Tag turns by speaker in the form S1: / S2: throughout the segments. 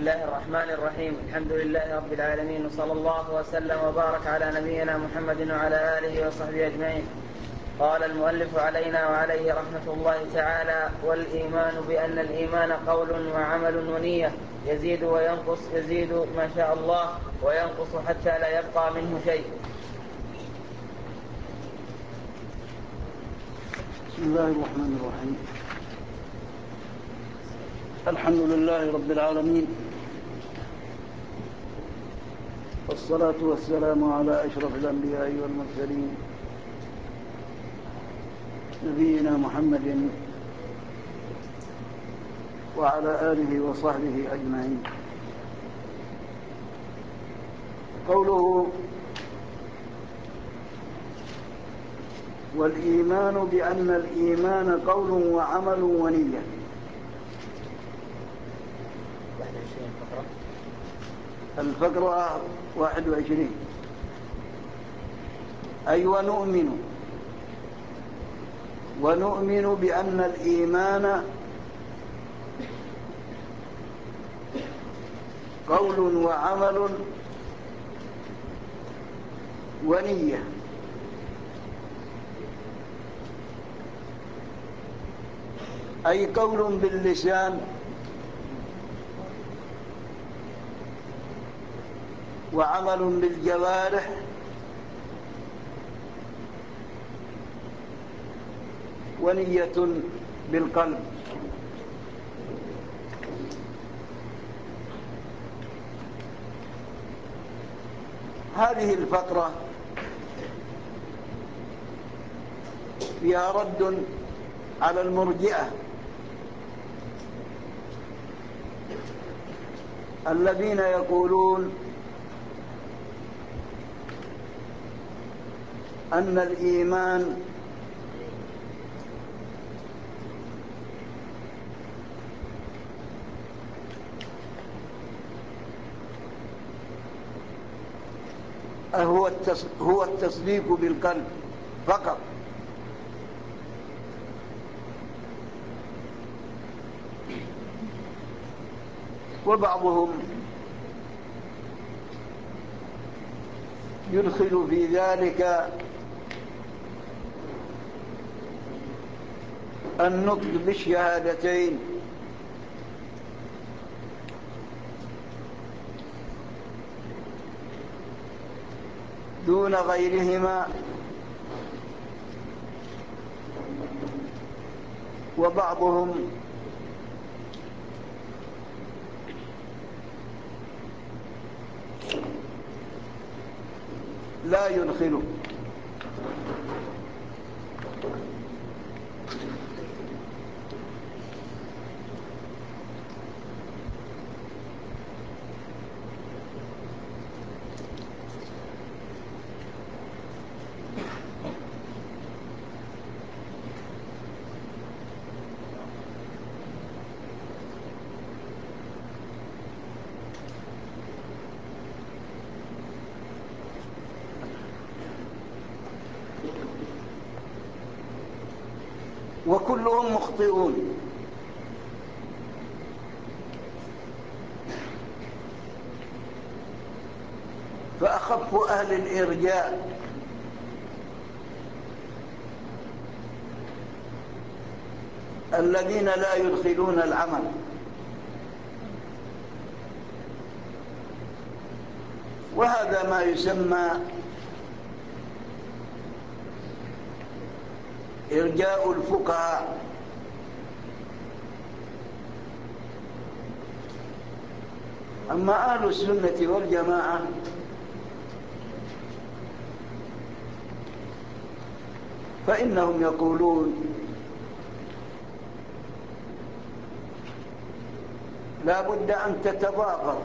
S1: الله الرحمن الرحيم. الحمد لله رب العالمين، وصلى الله وسلم وبارك على نبينا محمد وعلى آله وصحبه أجمعين. قال المؤلف علينا وعليه رحمة الله تعالى: والإيمان بأن الإيمان قول وعمل ونية، يزيد وينقص، يزيد ما شاء الله وينقص حتى لا يبقى منه شيء.
S2: بسم الله الرحمن الرحيم. الحمد لله رب العالمين، والصلاة والسلام على أشرف الأنبياء والمرسلين، نبينا محمد وعلى آله وصحبه أجمعين. قوله: والإيمان بأن الإيمان قول وعمل ونية.
S1: 21 فقرة.
S2: الفقرة 21. أي ونؤمن بأن الإيمان قول وعمل ونية. أي قول باللسان وعمل بالجوارح ونية بالقلب. هذه الفقرة فيها رد على المرجئة الذين يقولون أن الإيمان هو التصديق بالقلب فقط، وبعضهم يدخل في ذلك النطق بالشهادتين دون غيرهما، وبعضهم لا يدخله. وكلهم مخطئون. فأخف أهل الإرجاء الذين لا يدخلون العمل، وهذا ما يسمى إرجاء الفقهاء. أما أهل السنة والجماعة فإنهم يقولون لا بد أن تتضافر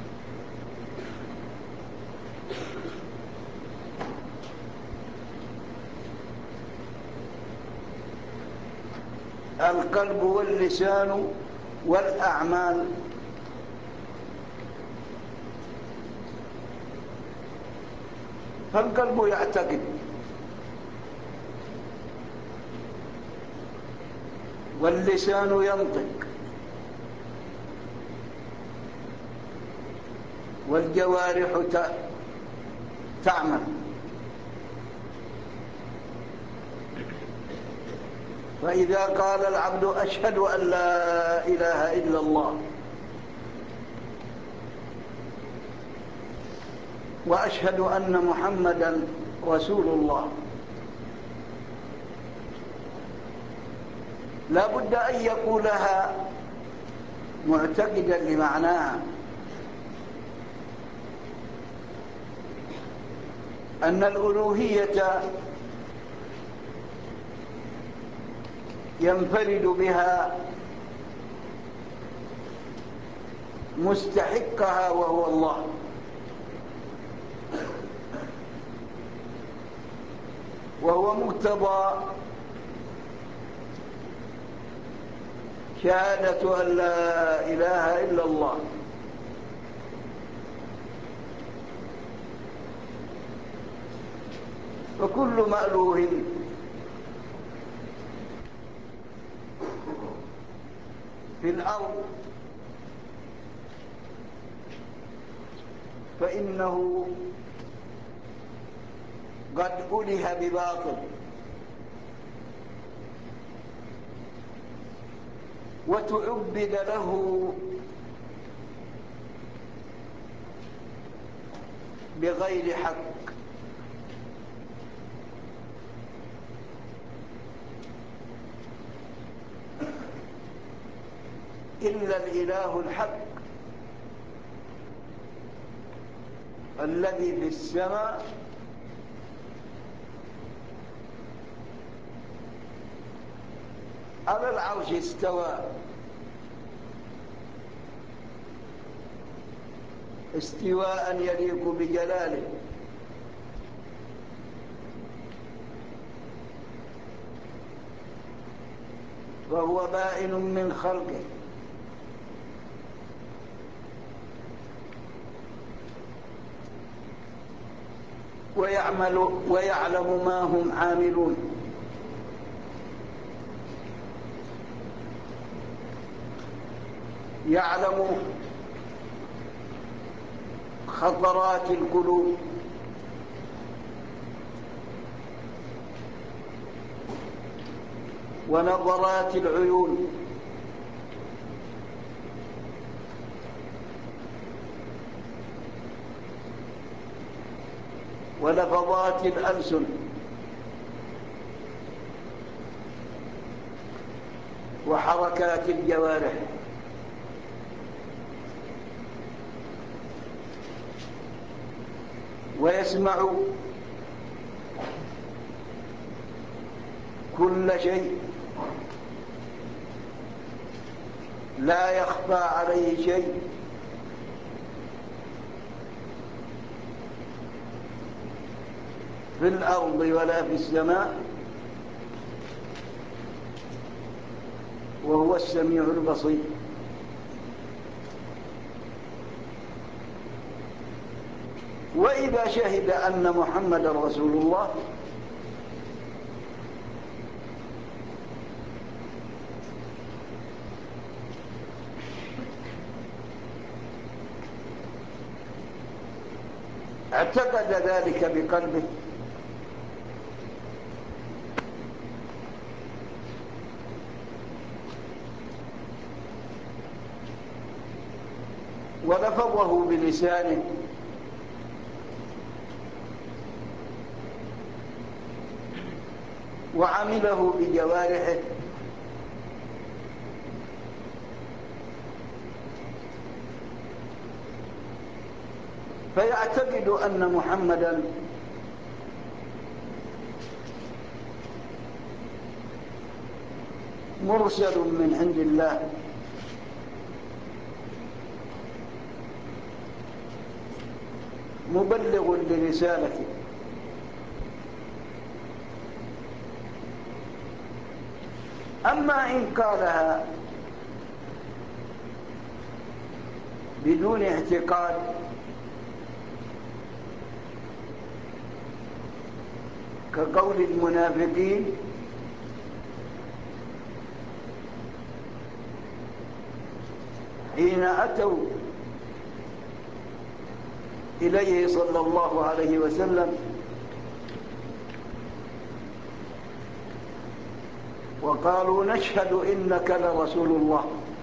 S2: القلب واللسان والأعمال، فالقلب يعتقد واللسان ينطق والجوارح تعمل. فإذا قال العبد أشهد أن لا إله إلا الله وأشهد أن محمدا رسول الله، لا بد أن يقولها معتقدا لمعناها، أن الألوهية ينفرد بها مستحقها وهو الله، وهو مقتضى شهادة أن لا إله إلا الله. فكل مألوه في الأرض فإنه قد أله بباطل، وتعبد له بغير حق، إلا الإله الحق الذي في السماء على العرش استوى استواء يليق بجلاله، وهو بائن من خلقه، ويعلم ما هم عاملون. يعلم خطرات القلوب، ونظرات العيون، ولفظات الألسن، وحركات الجوارح. ويسمع كل شيء، لا يخفى عليه شيء، في الأرض ولا في السماء، وهو السميع البصير. وإذا شهد أن محمد رسول الله اعتقد ذلك بقلبه، ولفظه بلسانه، وعمله بجوارحه، فيعتقد أن محمدا مرسل من عند الله، مبلغ لرسالته. أما إن قالها بدون اعتقاد كقول المنافقين حين أتوا إليه صلى الله عليه وسلم وقالوا نشهد إنك لرسول الله،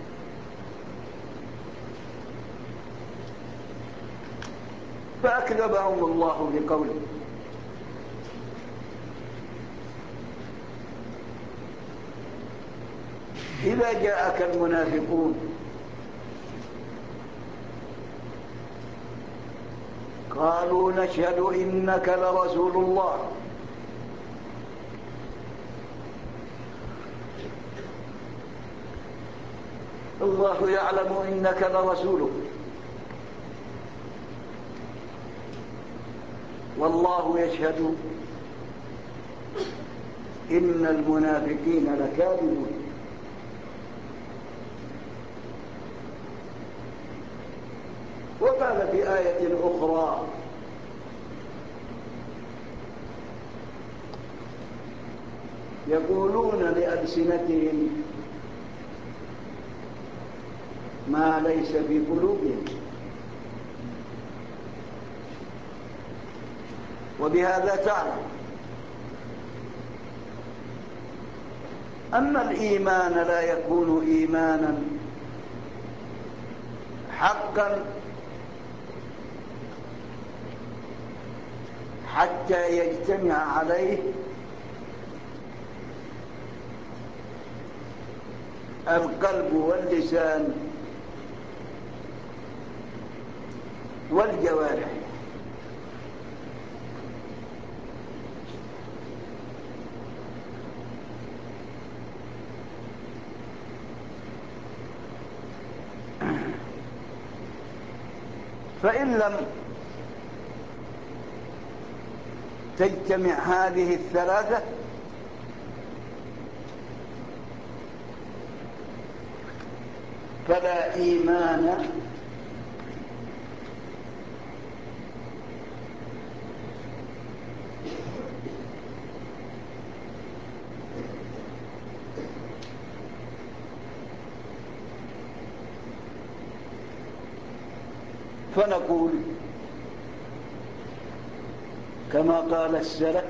S2: فأكذبهم الله بقوله إذا جاءك المنافقون قالوا نشهد إنك لرسول الله الله يعلم إنك لرسوله والله يشهد إن المنافقين لكاذبون. وقال في آية أخرى يقولون بألسنتهم ما ليس في قلوبهم. وبهذا تعلم أن الإيمان لا يكون إيمانا حقا حتى يجتمع عليه القلب واللسان والجوارح. فإن لم تجتمع هذه الثلاثة فلا إيمان فنقول كما قال السلف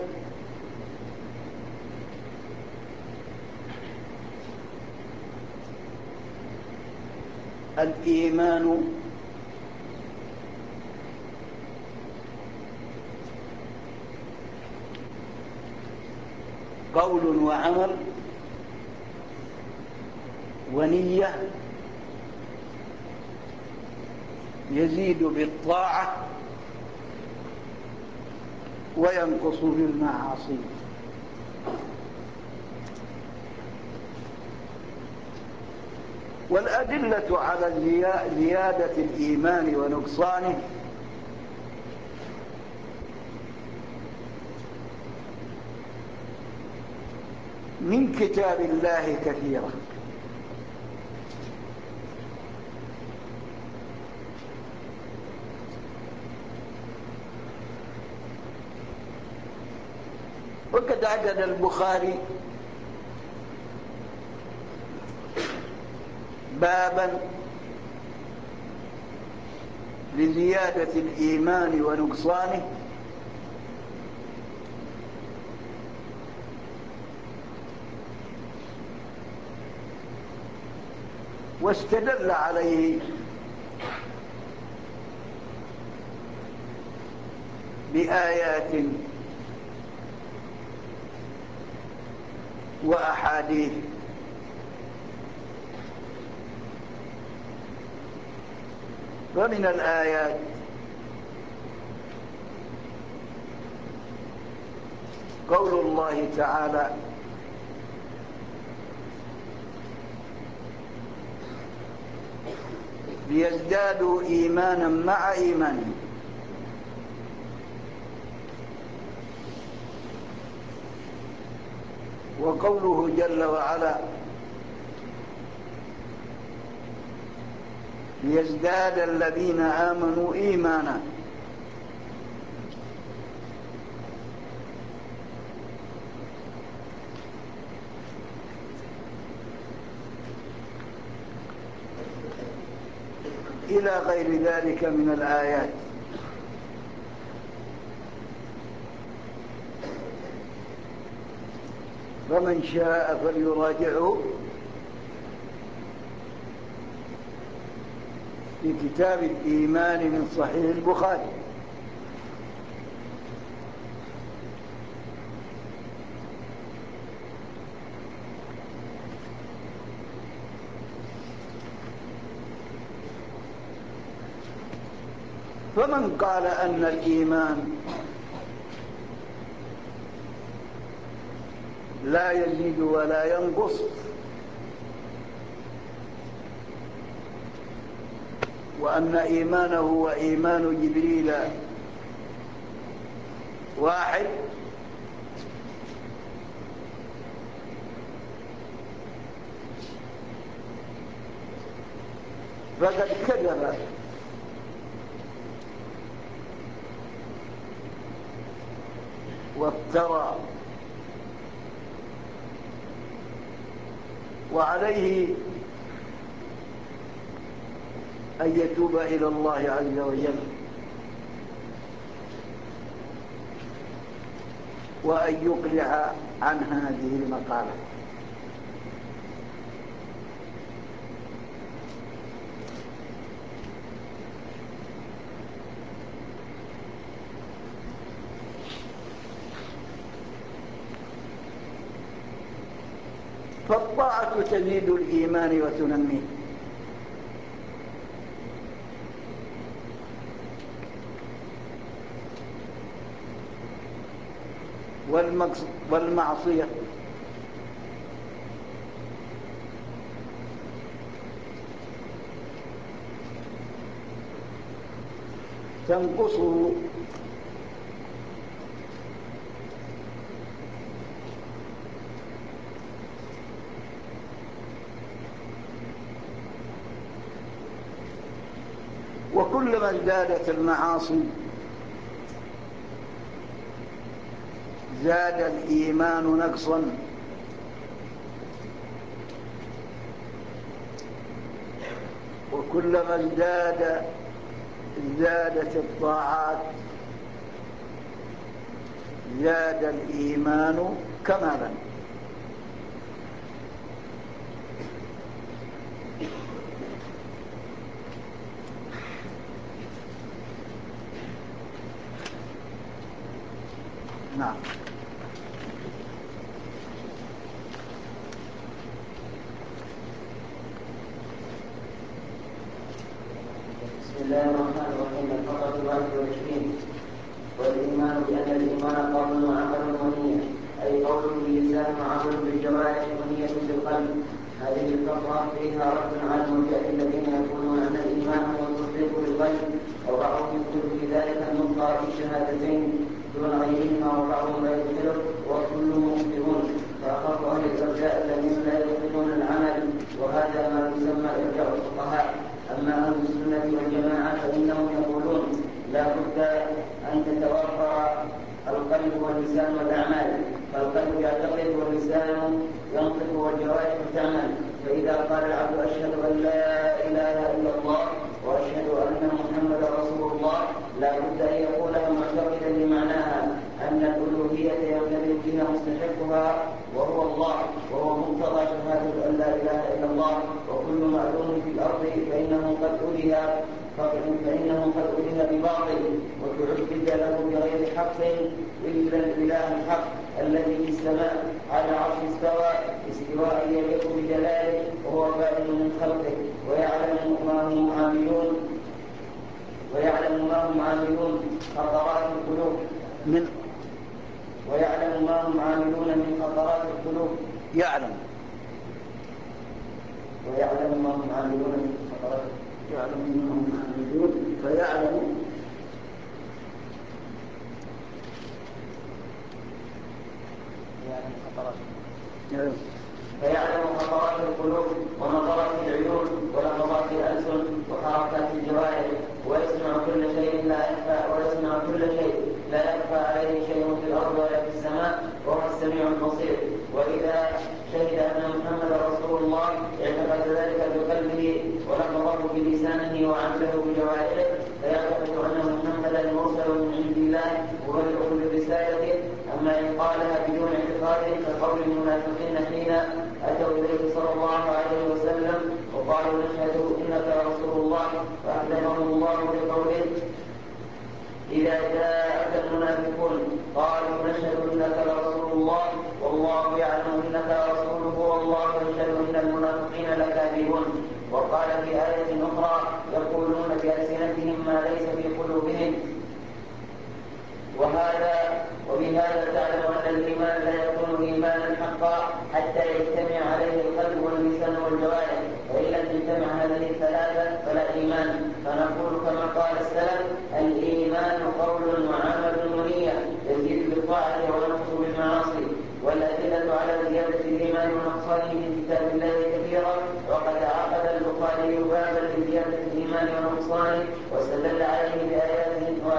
S2: الإيمان قول وعمل ونية يزيد بالطاعة وينقص بالمعاصي. والأدلة على زيادة الإيمان ونقصانه من كتاب الله كثيرة، وقد عدد البخاري بابا لزيادة الإيمان ونقصانه واستدل عليه بآيات وأحاديث. ومن الآيات قول الله تعالى ليزدادوا إيمانا مع إيمانهم. وقوله جل وعلا ليزداد الذين آمنوا إيمانا. إلى غير ذلك من الآيات. فمن شاء فليراجعه في كتاب الإيمان من صحيح البخاري. فمن قال أن الإيمان لا يزيد ولا ينقص وأن إيمانه وإيمان جبريل واحد فقد كذب وافترى، وعليه أن يتوب إلى الله عز وجل وأن يقلع عن هذه المقالة. فالطاعة تزيد الإيمان وتنميه، والمعصية تنقصه. وكلما ازدادت المعاصي زاد الإيمان نقصا، وكلما زادت الطاعات زاد الإيمان كمالا. نعم.
S1: بسم الله الرحمن الرحيم. الفقرة 21. والإيمان بأن الإيمان قول وعمل ونية، أي قول باللسان وعمل بالجوارح ونية بالقلب. هذه الفقرة فيها رد على المرجئة الذين يقولون أن الإيمان هو التصديق بالقلب، وبعضهم يدخل في ذلك النطق بالشهادتين دون غيرهما، وبعضهم لا يدخله وكلهم مخطئون. فأخاف أهل الإرجاء الذين لا يدخلون العمل، وهذا ما يسمى إرجاء الفقهاء. أما أهل السنة والجماعة فإنهم يقولون لا بد أن تتوفر القلب واللسان والأعمال، فالقلب يعتقد واللسان ينطق والجوارح تعمل. فإذا قال العبد أشهد أن لا إله إلا الله وأشهد أن محمدا رسول الله لا بد أن يقولها معتقدا لمعناها أن الألوهية يمتلئ بها مستحقها وهو الله، وهو مقتضى شهادة أن لا إله إلا الله. وكل معلوم في الأرض فإنه قد أله بباطل وتعبد له بغير حق إلا الإله الحق الذي في السماء على عرش استوى استواء يليق بجلاله، وهو بائن من خلقه ويعلم ما هم عاملون خطرات القلوب من خطرات القلوب
S2: يعلم
S1: ما هم عاملون من خطرات فيعلم خطرات القلوب ونظرات العيون ولمضات الألسن وحركات الجوارح، ويسمع كل شيء لا يخفى عليه شيء في الأرض ولا في السماء، وهو السميع البصير. وإذا شهد أن محمد رسول الله اعتقد ذلك بقلبه ولفظه بلسانه وعمله بجوارحه، فيعتقد أن محمدا مرسل من عند الله مبلغ برسالته. أما إن قالها بدون اعتقاد كقول المنافقين حين أتوا إليه صلى الله عليه وسلم وقالوا نشهد إنك رسول الله فأعلمهم الله بقوله إذا جاءك المنافقون قالوا نشهد إنك لرسول الله والله يعلم إنك رسوله والله يشهد إن المنافقين لكاذبون. وقال في آية أخرى يقولون بألسنتهم ما ليس في قلوبهم. وبهذا تعلم أن الإيمان لا يكون إيمانا حقا حتى يجتمع عليه القلب واللسان والجوارح، وإن لم تجتمع هذه الثلاثة فلا إيمان. فنقول كما قال السلف الإيمان قول وعمل ونية يزيد بالطاعة وينقص بالمعاصي. والأدلة على زيادة الإيمان ونقصانه في كتاب الله كثيرا، وقد عقد البخاري بابا لزيادة الإيمان ونقصانه واستدل عليه بآيات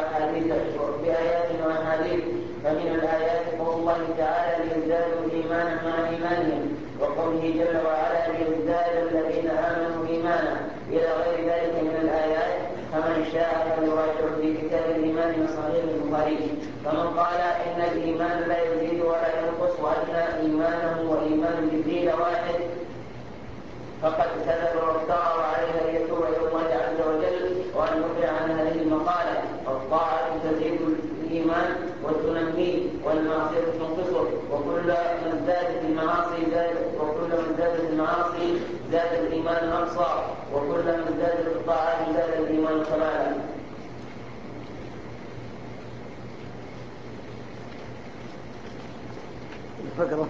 S1: وأحاديث. فمن الآيات قول الله تعالى ليزدادوا إيمانا مع إيمانهم، وقوله جل وعلا ليزداد الذين آمنوا إيمانا، إلى غير ذلك من الآيات. فمن شاء فليراجع في كتاب الإيمان من صحيح البخاري. فمن قال إن الإيمان لا يزيد ولا ينقص وأن إيمانه وإيمان جبريل واحد فقد كذب وافترى، وعليه أن يتوب إلى الله عز وجل وأن يقلع عن هذه المقالة. والطاعة تزيد الإيمان وتنميه، والمعصية تنقصه، وكل من زادت المعاصي زاد الإيمان نقصا، وكل من زادت الطاعات زاد الإيمان كمالا.
S2: الفقرة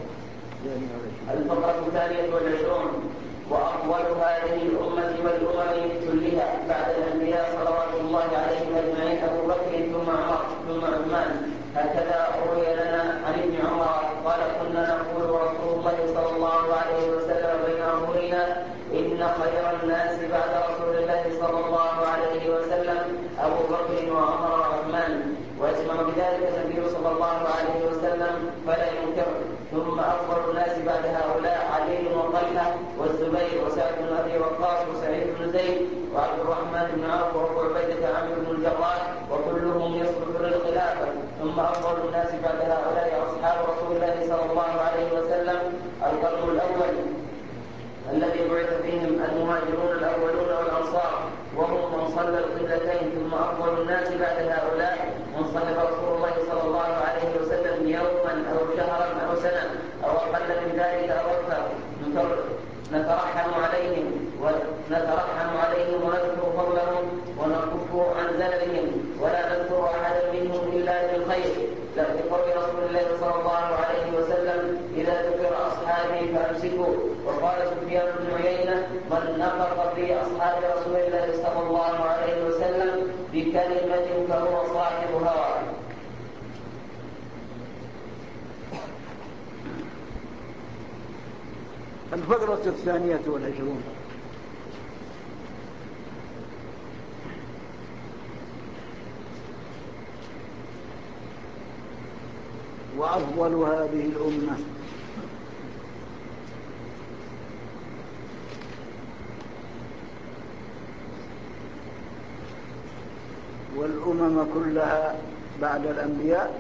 S1: 22. وأفضل هذه الأمة والأمم كلها بعد الأنبياء صلوات الله عليهم أجمعين أبو بكر ثم عمر ثم عثمان. هكذا روي لنا عن ابن عمر قال كنا نقول ورسول الله صلى الله عليه وسلم بين أمرنا إن خير الناس بعد رسول الله صلى الله عليه وسلم أبو بكر وعمر وعثمان، ويسمع بذلك النبي صلى الله عليه وسلم فلا ينكر. ثم أفضل الناس بعد هؤلاء علي وطلحة والزبير وسعد بن أبي وقاص وسعيد بن زيد وعبد الرحمن بن عوف وأبو عبيدة عامر بن الجراح، وكلهم يصلح للخلافة. ثم أفضل الناس بعد هؤلاء أصحاب رسول الله صلى الله عليه وسلم القرن الأول الذي بعث فيهم المهاجرون الأولون والأنصار، وهم من صلى القبلتين. ثم أفضل الناس بعد هؤلاء من صلى رسول الله صلى الله عليه وسلم يوما أو شهرا أو سنة أو أقل من ذلك أو أكثر، نترحم عليهم ونذكر فضلهم ونكف عن زللهم، ولا نذكر أحدا منهم إلا بالخير، لقول رسول الله صلى الله عليه وسلم إذا ذكر أصحابي فأمسكوا. وقال سفيان بن عيينة من نطق في أصحاب رسول الله صلى الله عليه وسلم بكلمة فهو صاحب هوى.
S2: الفقرة 22. وأفضل هذه الأمة والأمم كلها بعد الأنبياء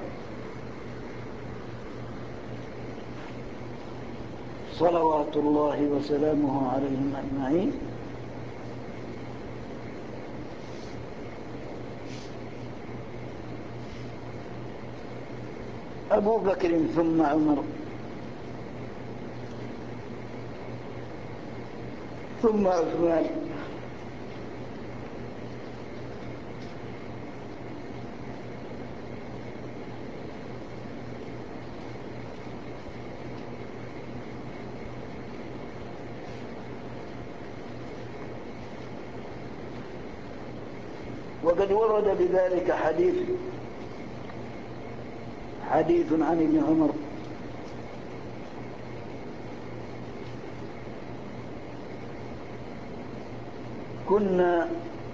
S2: صلوات الله وسلامه عليهم أجمعين أبو بكر ثم عمر ثم عثمان وقد ورد بذلك حديث عن ابن عمر كنا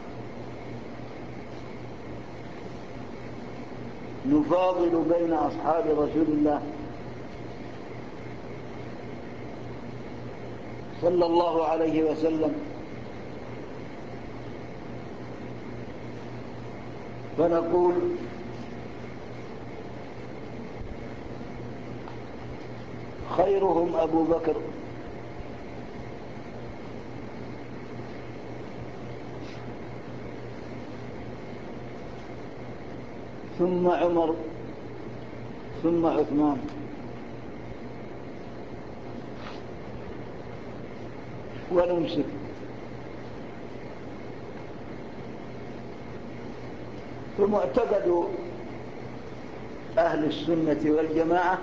S2: نفاضل بين أصحاب رسول الله صلى الله عليه وسلم فنقول خيرهم أبو بكر، ثم عمر، ثم عثمان. ونمسك. فمعتقد أهل السنة والجماعة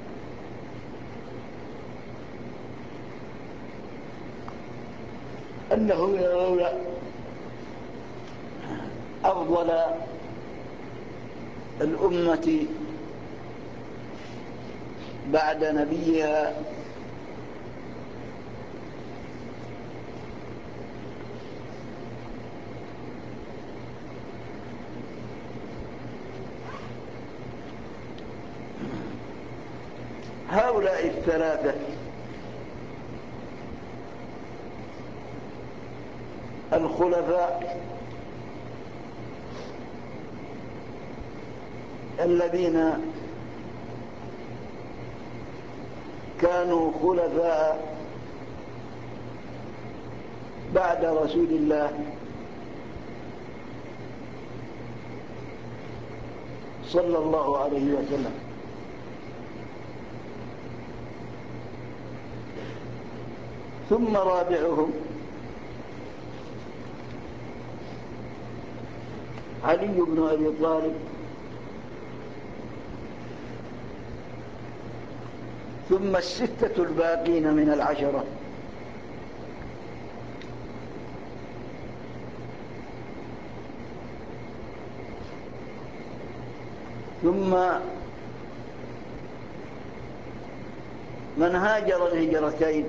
S2: أنه يرون أفضل الأمة بعد نبيها هؤلاء الثلاثة: الخلفاء الذين كانوا خلفاء بعد رسول الله صلى الله عليه وسلم، ثم رابعهم علي بن أبي طالب، ثم الستة الباقين من العشرة، ثم من هاجر الهجرتين،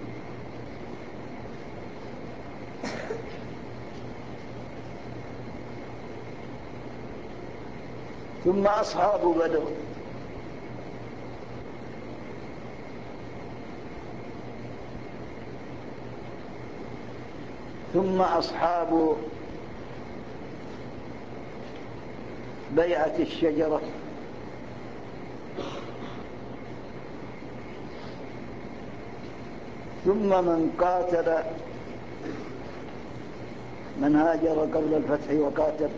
S2: ثم أصحاب بدر، ثم أصحاب بيعة الشجرة، ثم من قاتل، من هاجر قبل الفتح وقاتل،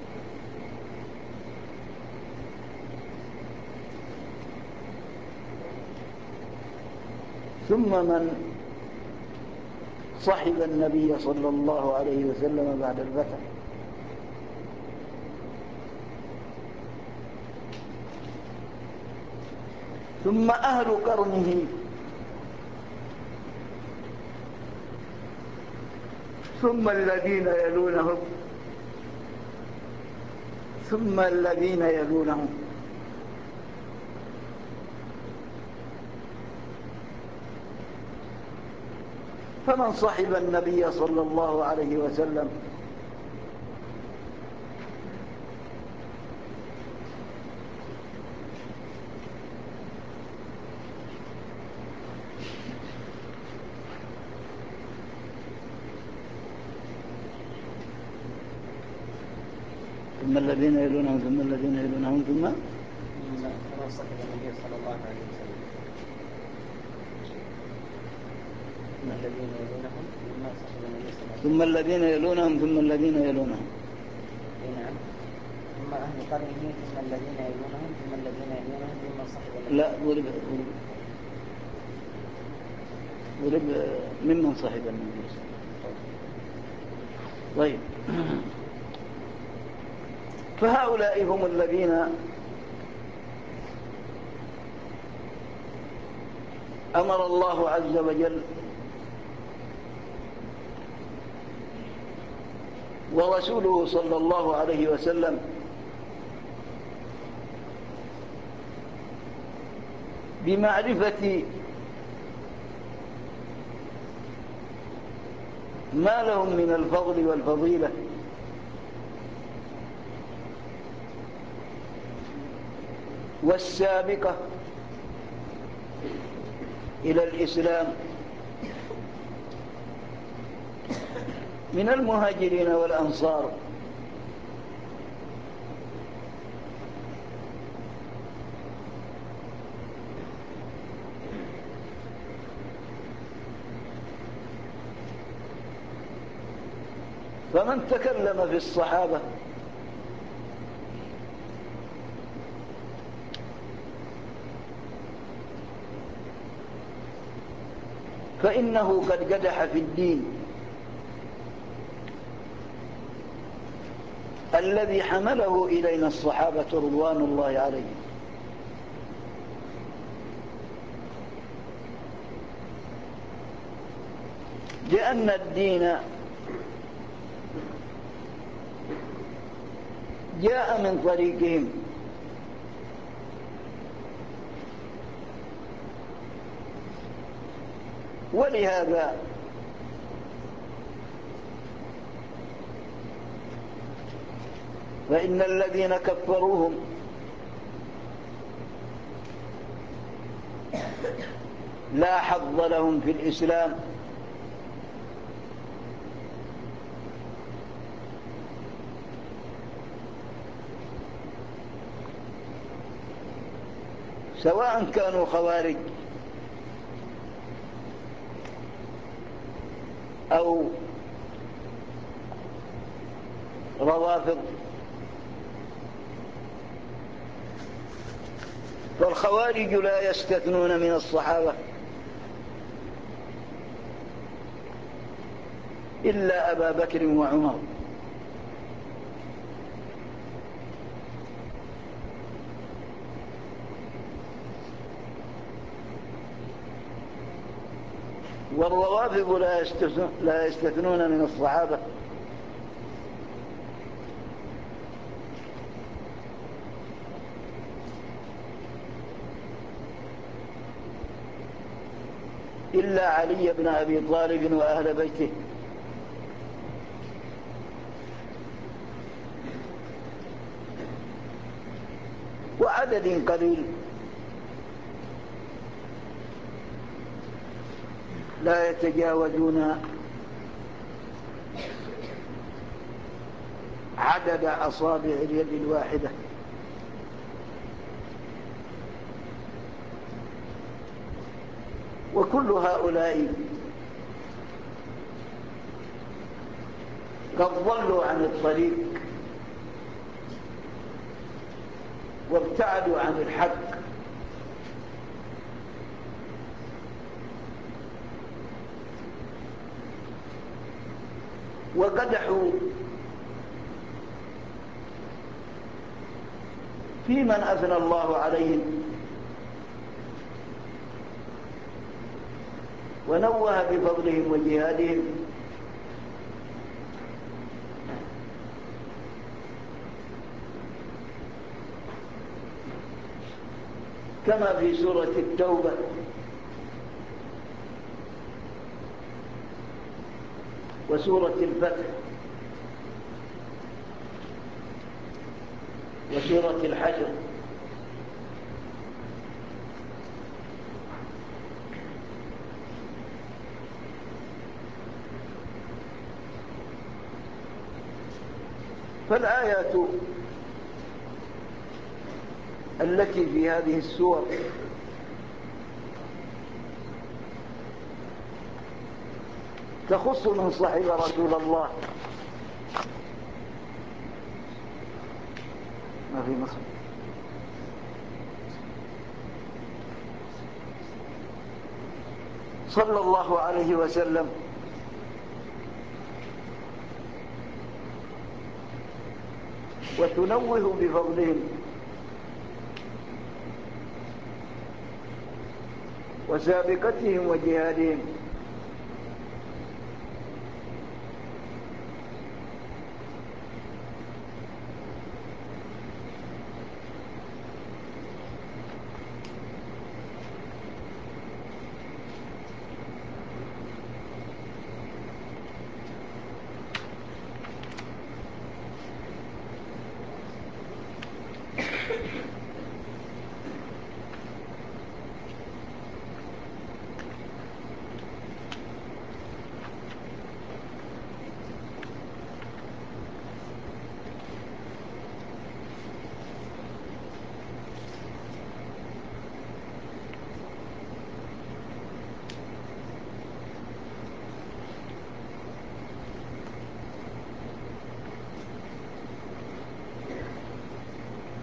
S2: ثم من صحب النبي صلى الله عليه وسلم بعد الفتح، ثم أهل قرنه، ثم الذين يلونهم، ثم الذين يلونهم. فمن صحب النبي صلى الله عليه وسلم ثم الذين يلونهم، ثم الذين يلونهم، ثم
S1: صحب النبي صلى الله عليه وسلم،
S2: ثم الذين يلونهم، ثم الذين يلونهم.
S1: نعم. ثم أهل قرنه، ثم الذين يلونهم، ثم الذين يلونهم، ثم صحب النبي.
S2: لا، ضرب ممن صحب النبي. طيب، فهؤلاء هم الذين أمر الله عز وجل ورسوله صلى الله عليه وسلم بمعرفة ما لهم من الفضل والفضيلة والسابقة إلى الإسلام من المهاجرين والأنصار، فمن تكلم في الصحابة فإنه قد قدح في الدين الذي حمله إلينا الصحابة رضوان الله عليهم. لأن الدين جاء من طريقهم، ولهذا فإن الذين كفروهم لا حظ لهم في الإسلام، سواء كانوا خوارج أو روافض. فالخوارج لا يستثنون من الصحابة إلا أبا بكر وعمر، والروافض لا يستثنون من الصحابة إلا علي بن أبي طالب وأهل بيته. وعدد قليل لا يتجاوزون عدد أصابع اليد الواحدة. وكل هؤلاء قد ضلوا عن الطريق وابتعدوا عن الحق، وقدحوا في من أثنى الله عليهم ونوه بفضلهم وجهادهم، كما في سورة التوبة وسورة الفتح وسورة الحشر. فالآيات التي في هذه السور تخص من صحب رسول الله ما في مصر صلى الله عليه وسلم، وتنوه بفضلهم وسابقتهم وجهادهم.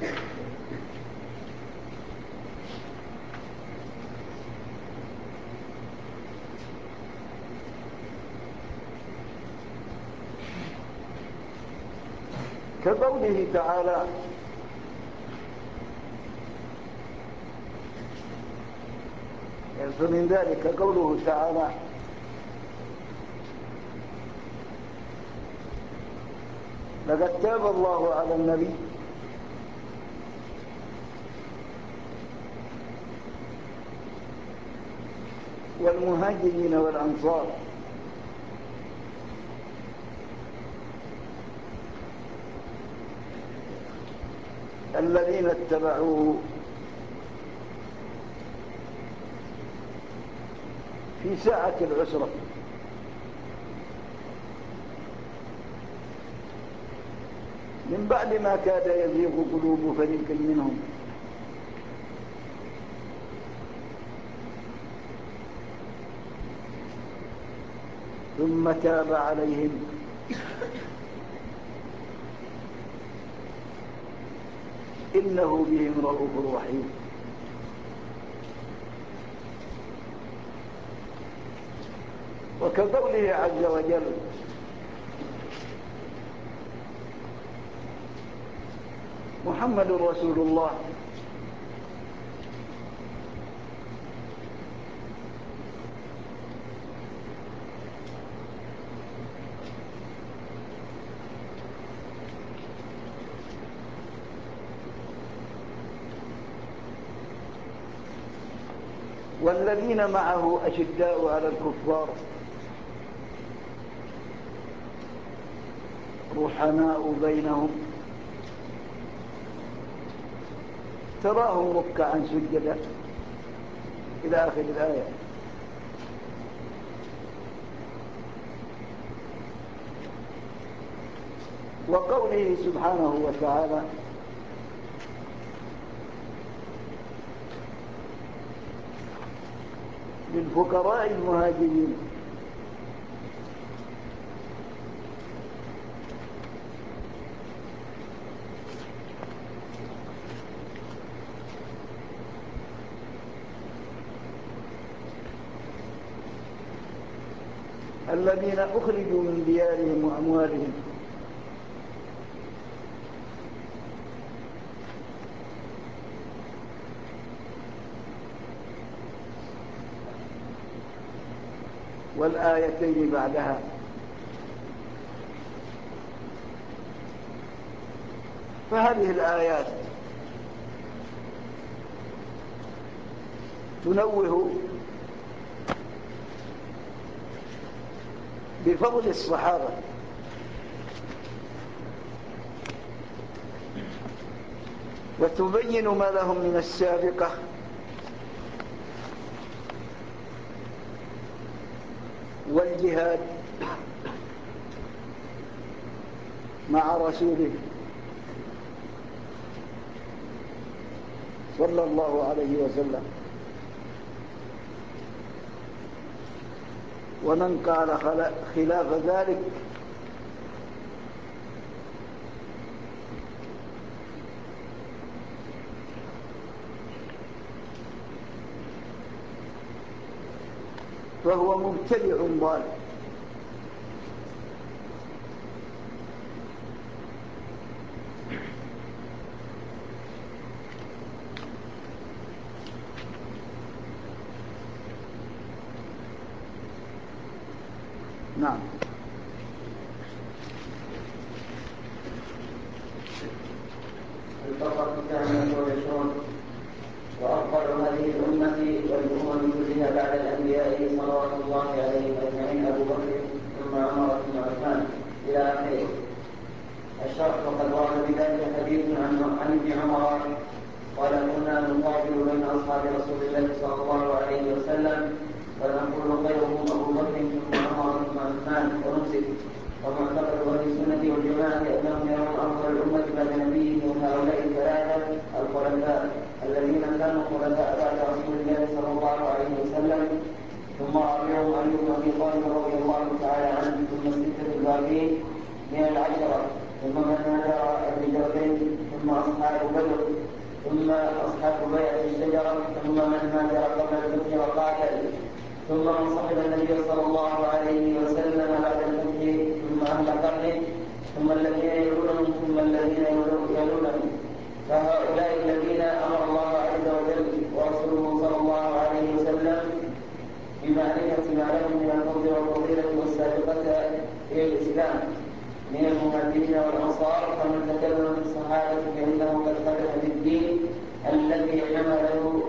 S2: كقوله تعالى: فمن ذلك قوله تعالى: لقد تاب الله على النبي والمهاجرين والأنصار الذين اتبعوه في ساعة العسرة من بعد ما كاد يزيغ قلوب فريق منهم ثم تاب عليهم إنه بهم رؤوف رحيم. وكقوله عز وجل: محمد رسول الله والذين معه أشداء على الكفار رحماء بينهم تراهم ركعا سجدا إلى آخر الآية. وقوله سبحانه وتعالى: للفقراء المهاجرين الذين أخرجوا من ديارهم وأموالهم والآيتين بعدها. فهذه الآيات تنوه بفضل الصحابة وتبين ما لهم من السابقة والجهاد مع رسوله صلى الله عليه وسلم. ومن قال خلاف ذلك فهو مبتدع ضال. نعم.
S1: الفقرة 29. وأفضل هذه الأمة والأمم كلها بعد الأنبياء صلوات الله عليهم أجمعين أبو بكر ثم عمر ثم عثمان إلى آخره. الشرح: وقد ورد بذلك حديث عن ابن عمر قال: كنا نقابل بين أصحاب رسول الله صلى الله عليه وسلم فنقول خيرهم أبو بكر ثم عمر ثم عثمان ونمسك. ومعتقد أهل السنة والجماعة أنهم يرون أفضل الأمة بعد نبيهم هؤلاء الثلاثة الخلفاء الذين كانوا خلفاء بعد رسول الله صلى الله عليه وسلم، ثم رابعهم علي بن أبي طالب رضي الله تعالى عنه، ثم الستة الباقين من العشرة، ثم من نادى الرجالين، ثم أصحاب بدر، ثم أصحاب بيعة الشجرة، ثم من هاجر قبل الفتح وقاتل، ثم من صحب النبي صلى الله عليه وسلم بعد الفتح، ثم أهل قرنه، ثم الذين يلونهم، ثم الذين يلونهم. فهؤلاء الذين أمر الله عز وجل ورسوله صلى الله عليه وسلم بمعرفة ما لهم من الفضل والفضيلة والسابقة إلى الإسلام من المهاجرين والأنصار، فمن تكلم من الصحابة فإنه قد قدح بالدين الذي حمله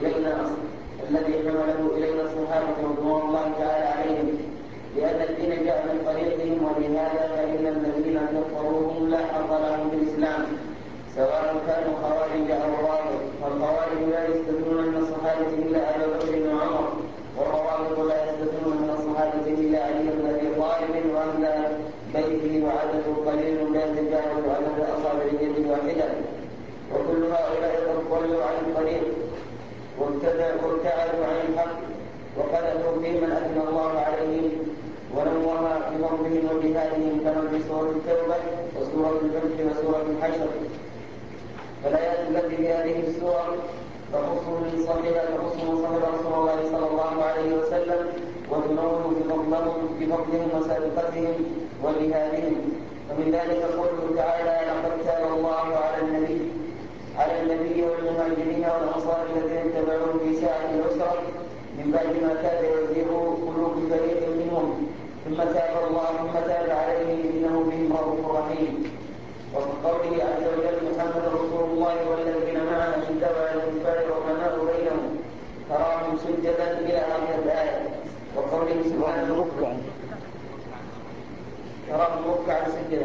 S1: إلينا الصحابة رضوان الله تعالى عليهم، لأن الدين جاء من طريقهم، ولهذا فإن الذين كفروهم لا حظ لهم في الإسلام سواء كانوا خوارج أو روافض. فالخوارج لا يستثنون من الصحابة إلا أبا بكر وعمر، والروافض لا يستثنون من الصحابة إلا علي بن أبي طالب وأهل بيته، وعدده قليل لا يتجاوز عدد أصابع اليد واحدة. وكل هؤلاء قد ضلوا عن الطريق وابتعدوا عن الحق، وقذفوا في من أثنى الله عليهم ونوه بفضلهم وجهادهم، كما في سورة التوبة وسورة الفتح وسورة الحشر. فالآيات التي في هذه السور تخص من صحب رسول الله صلى الله عليه وسلم، وتنوه بفضلهم وسابقتهم وجهادهم. ومن ذلك قوله تعالى: لقد تاب الله على النبي والمهاجرين والأنصار الذين اتبعوه في ساعة العسرة من بعد ما كاد يزيغ قلوب فريق منهم، ثم تاب عليهم إنه بهم رؤوف رحيم. وفي قوله عز وجل: محمد رسول الله والذين معه أشداء على الكفار رحماء بينهم تراهم سجدا إلى آخر الآية. وقوله سبحانه: تراهم ركعا سجدا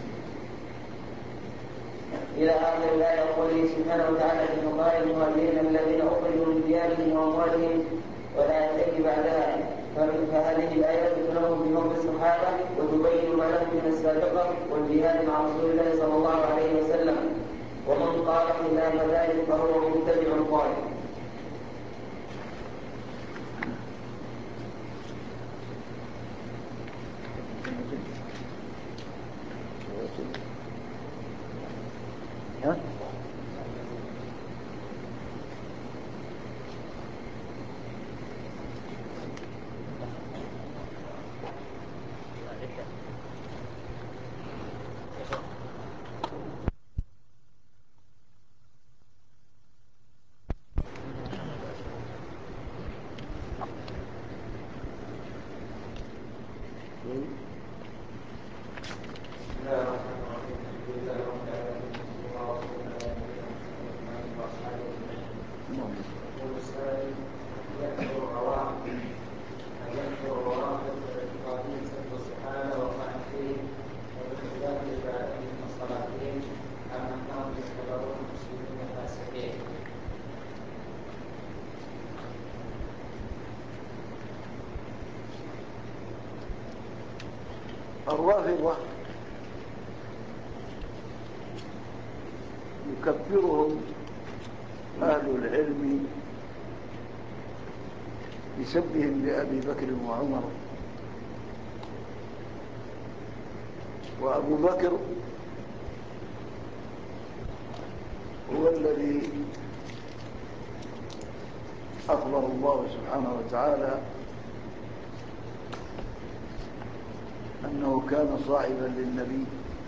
S1: إلى آخر الآية. وقوله سبحانه وتعالى في فضائل المهاجرين الذين أخرجوا من ديارهم وأموالهم والآيتين بعدها. فهذه الآيات تنوه بفضل الصحابة وتبين ما لهم من السابقة والجهاد مع رسول الله صلى الله عليه وسلم، ومن قال خلاف ذلك فهو مبتدع ضال.
S2: الرافضة يكفرهم أهل العلم بسبهم لأبي بكر وعمر، وأبو بكر هو الذي أخبر الله سبحانه وتعالى أنه كان صاحبا للنبي،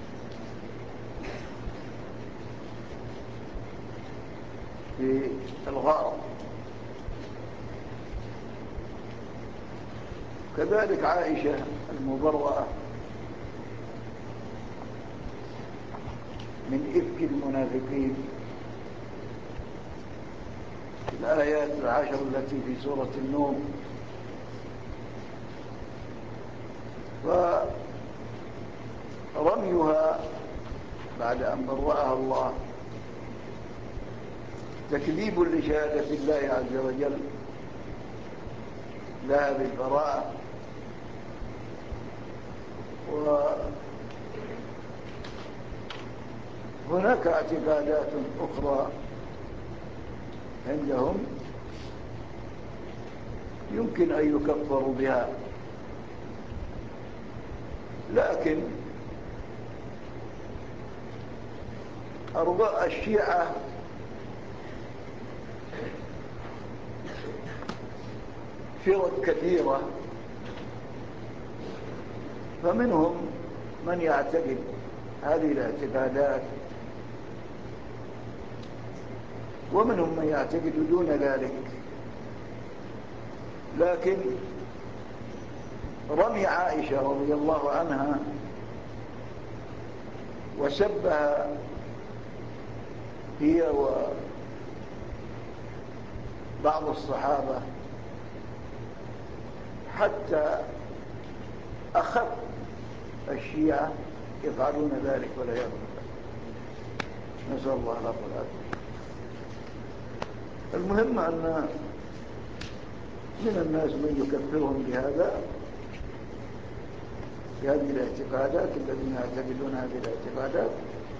S2: في الغار. كذلك عائشة المبرأة من إفك المنافقين في الآيات 10 التي في سورة النور. فرميها بعد أن برأها الله تكذيب لشهادة الله عز وجل لها بالبراءة. وهناك اعتقادات أخرى عندهم يمكن أن يكفروا بها، لكن الشيعة فرق كثيرة، فمنهم من يعتقد هذه الاعتقادات، ومنهم من يعتقد دون ذلك. لكن رمي عائشة رضي الله عنها وسبها هي وبعض الصحابة حتى أخف الشيعة يفعلون ذلك والعياذ بالله، نسأل الله العفو والعافية. المهم أن من الناس من يكفرهم بهذه الاعتقادات، الذين يعتقدون هذه الاعتقادات،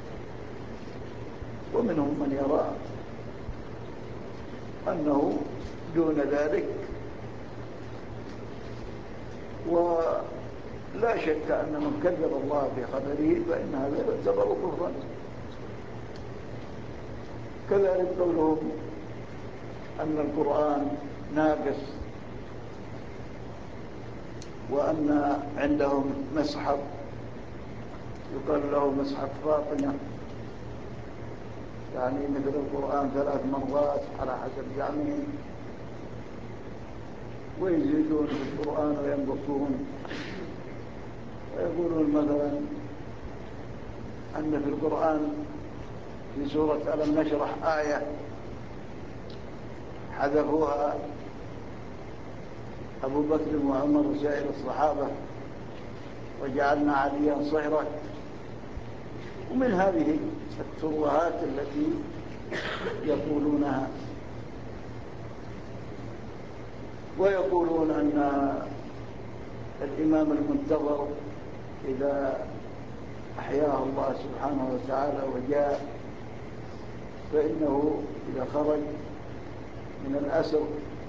S2: ومنهم من يرى أنه دون ذلك. ولا شك أن من كذب الله بخبره فإن هذا يعتبر كفرا. كذلك قولهم أن القرآن ناقص، وأن عندهم مصحف يقال له مصحف فاطمة، يعني مثل القرآن 3 مرات على حسب زعمهم، ويزيدون في القرآن وينقصون، ويقولون مثلا أن في القرآن في سورة ألم نشرح آية حذفوها أبو بكر وعمر وسائر الصحابة وجعلنا عليا صهرا. ومن هذه الترهات التي يقولونها. ويقولون أن الإمام المنتظر إذا أحياه الله سبحانه وتعالى وجاء، فإنه إذا خرج من الأسر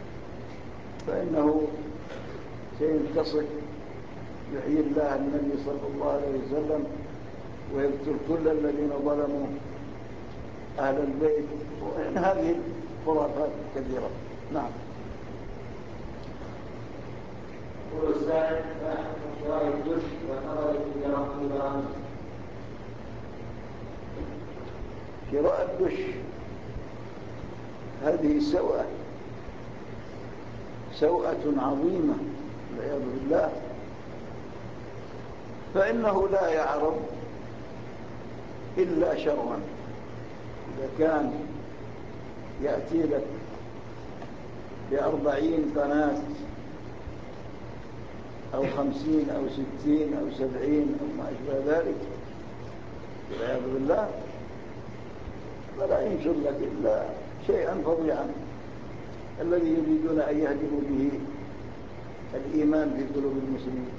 S2: فإنه سينتصر، يحيي الله النبي صلى الله عليه وسلم ويقتل كل الذين ظلموا أهل البيت. وإن هذه الخرافات كثيرة. نعم.
S1: يقول السائل: ما حكم شراء الدش والنظر في رمضان؟
S2: شراء الدش هذه سوءة عظيمة والعياذ بالله، فإنه لا يعرض إلا شرا. إذا كان يأتي لك ب40 قناة أو 50 أو 60 أو 70 أو ما أشبه ذلك والعياذ بالله، فلا ينشر لك إلا شيئا فظيعا الذي يريدون أن يهدموا به الإيمان في قلوب المسلمين.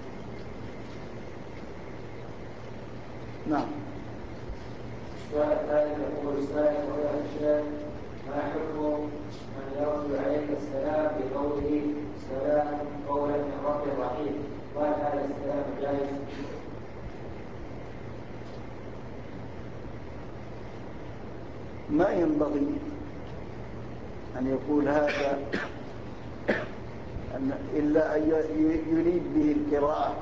S2: نعم.
S1: السؤال الثالث يقول السائل: فضيلة الشيخ، ما حكم من يرد عليك السلام بقوله سلام قولا من رب رحيم؟ وهل هذا السلام جائز؟
S2: ما ينبغي أن يقول هذا إلا أن يريد به القراءة.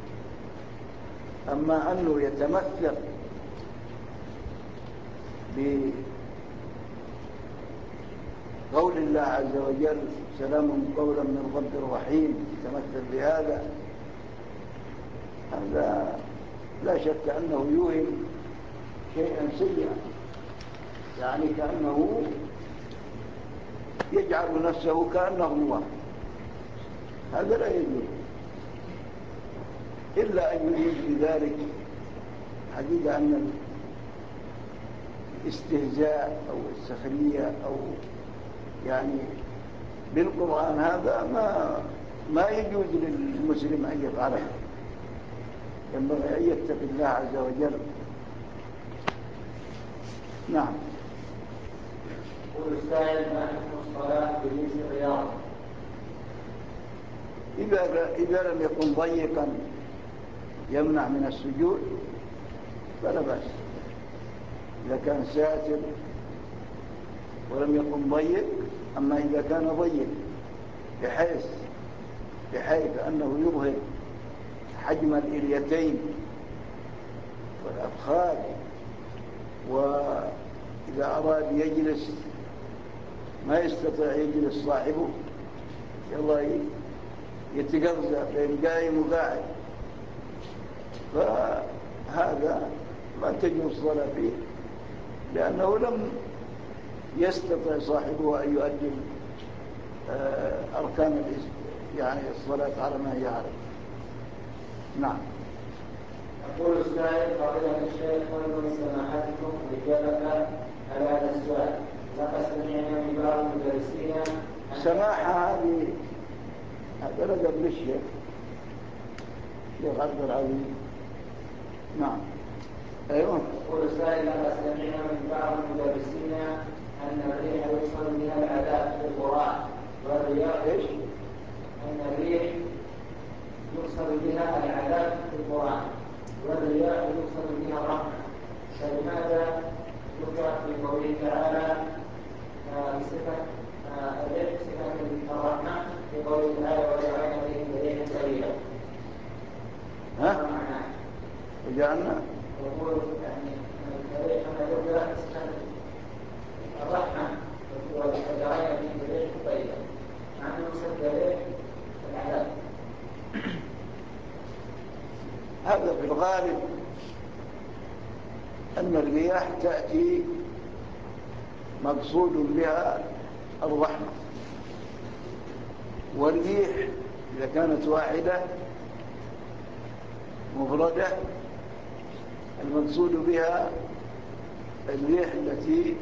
S2: أما أنه يتمثل بقول الله عز وجل سلام قولا من رب رحيم، يتمثل بهذا، هذا لا شك أنه يوهم شيئا سيئا، يعني كأنه يجعل نفسه كأنه الله. هذا لا يجوز إلا أن يريد بذلك حقيقة أن الاستهزاء أو السخرية أو يعني بالقرآن، هذا ما يجوز للمسلم أن يفعله. ينبغي أن يتقي الله عز وجل. نعم.
S1: يقول السائل: ما حكم الصلاة بجنس الرياضة؟
S2: إذا لم يكن ضيقا يمنع من السجود فلا بأس. إذا كان ساتر ولم يكن ضيق. أما إذا كان ضيق بحيث أنه يظهر حجم الإليتين والأفخاذ، وإذا أراد يجلس ما يستطيع يجلس صاحبه، يلا يتقرزع بين قايم وقاعد، فهذا ما تجوز الصلاة فيه، لأنه لم يستطيع صاحبه أن يؤدي أركان يعني الصلاة على ما هي عليه. نعم.
S1: يقول السائل: فضيلة الشيخ، أرجو سماحتكم الإجابة على هذا السؤال. لقد سمعنا من بعض المدرسين
S2: سماحة هذا لقب للشيخ عبد العزيز. نعم. أيوه.
S1: يقول السائل: لقد سمعنا من بعض المدرسين أن الريح يوصل بها العذاب في القرآن والرياح.
S2: إيش؟
S1: أن الريح يوصل بها العذاب في القرآن والرياح يوصل بها الرحمة، فلماذا ذكر في قوله تعالى بصفة الريح صفة الرحمة في قوله تعالى: وجعلنا بهم ريحا طيبة؟
S2: وجعلنا
S1: يقول يعني الريح كما ذكر صفة الرحمة وجعلنا بهم ريحا طيبة، مع أنه صفة الريح العذاب.
S2: هذا في الغالب أن الرياح تأتي مقصود بها الرحمة، والريح إذا كانت واحدة مفردة المقصود بها الريح التي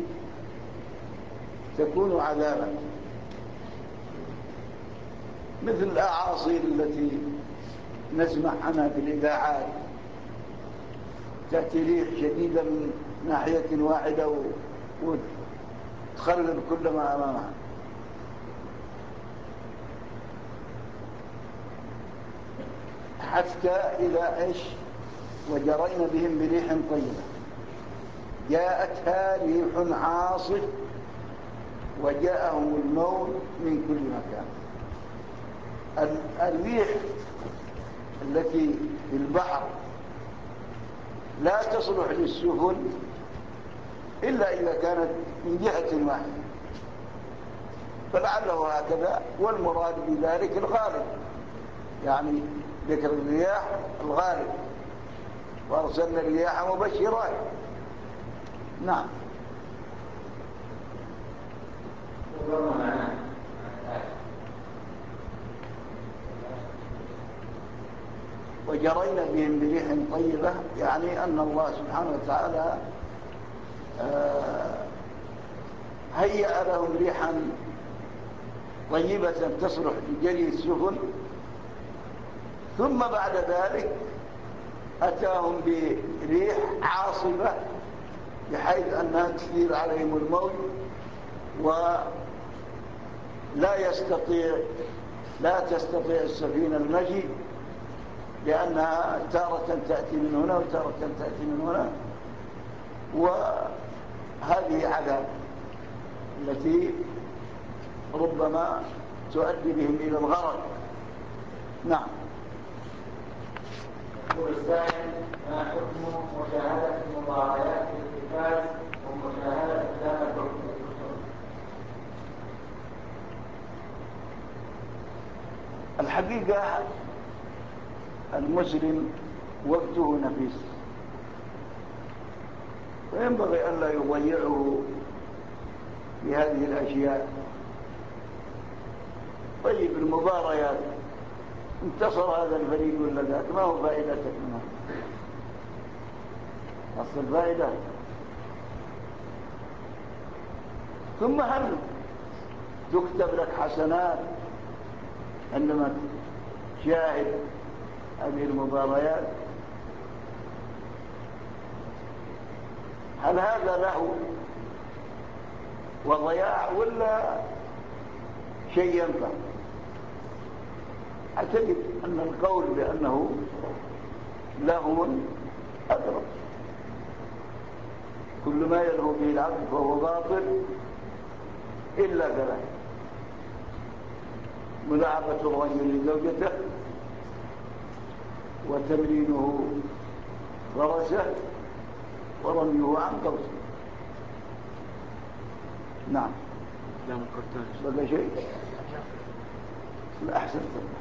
S2: تكون عذابا، مثل الأعاصير التي نسمع عنها في الإذاعات، تأتي ريح شديدة من ناحية واحدة وتخرب كل ما أمامها. حتى إذا إيش وجرينا بهم بريح طيبة جاءتها ريح عاصف وجاءهم الموت من كل مكان. الريح التي في البحر لا تصلح للسفن إلا إذا كانت من جهة واحدة، فلعله هكذا، والمراد بذلك الغالب، يعني ذكر الرياح الغالب، وأرسلنا الرياح مبشرات. نعم. وجرينا بهم بريح طيبة، يعني أن الله سبحانه وتعالى هيأ لهم ريحا طيبة تصلح لجري السفن، ثم بعد ذلك أتاهم بريح عاصفة بحيث أنها تثير عليهم الموج، لا تستطيع السفينة المشي، لأنها تارة تأتي من هنا وتارة تأتي من هنا، وهذه عذاب التي ربما تؤدي بهم إلى الغرق. نعم.
S1: يقول السائل: ما حكم مشاهدة المباريات في التلفاز ومشاهدة أفلام الكرتون؟
S2: الحقيقة المسلم وقته نفيس، وينبغي أن لا يضيعه بهذه الأشياء. طيب المباريات انتصر هذا الفريق ولا ذاك، ما هو فائدتك منه؟ أصل الفائدة. ثم هل تكتب لك حسنات عندما تشاهد هذه المباريات؟ هل هذا له وضياع ولا شيء ينفع؟ أعتقد أن القول بأنه لهو أدرك، كل ما يلهو به العبد فهو باطل إلا ثلاث: ملاعبة الرجل لزوجته، وتمرينه فرسه، ورميه عن قوسه. نعم.
S3: لا من قرطاج
S2: بقى شيء؟ الأحسن طبعا.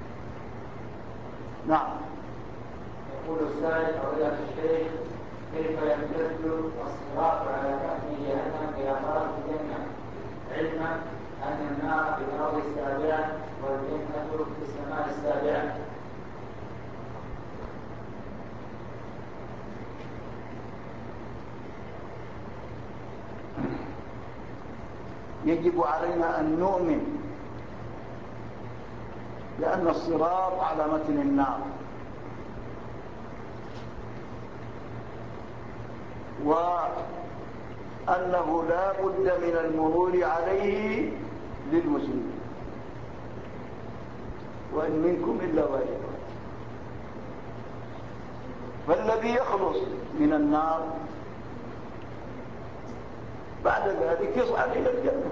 S2: نعم.
S1: يقول السائل فضيلة الشيخ: كيف يمتد الصراط على كهف جهنم إلى طرف الجنة، علما أن النار في الأرض السابعة والجنة في السماء السابعة؟
S2: يجب علينا أن نؤمن بأن الصراط على متن النار، وأنه لا بد من المرور عليه للمسلمين، وإن منكم إلا واردها. فالذي يخلص من النار بعد ذلك يصعد إلى الجنة.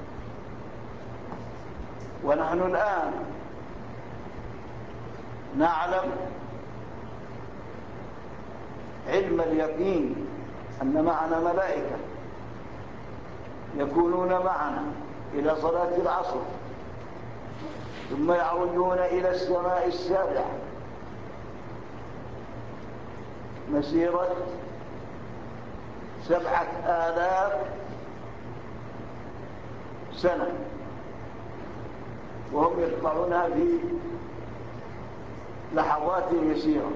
S2: ونحن الآن نعلم علم اليقين أن معنا ملائكة يكونون معنا إلى صلاة العصر، ثم يعرجون إلى السماء السابعة مسيرة 7,000 سنة، وهم يقطعونها في لحظات يسيرة.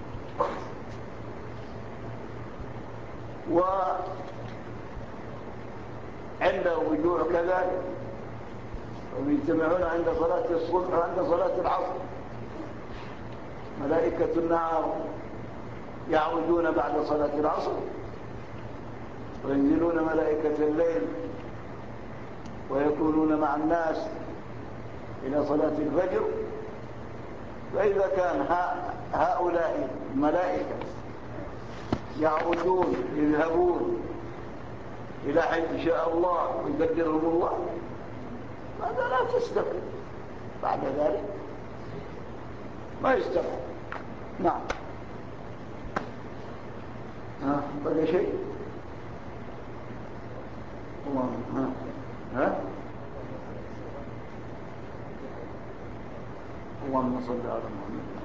S2: وعند الرجوع كذلك، ويجتمعون عند صلاة الصبح وعند صلاة العصر. ملائكة النار يعرجون بعد صلاة العصر، وينزلون ملائكة الليل ويكونون مع الناس إلى صلاة الفجر. فإذا كان هؤلاء الملائكة يعرجون يذهبون إلى حيث شاء الله ويقدرهم الله، ماذا لا تستقر بعد ذلك؟ ما يستقر. نعم. بقى شيء؟ اللهم صل على محمد.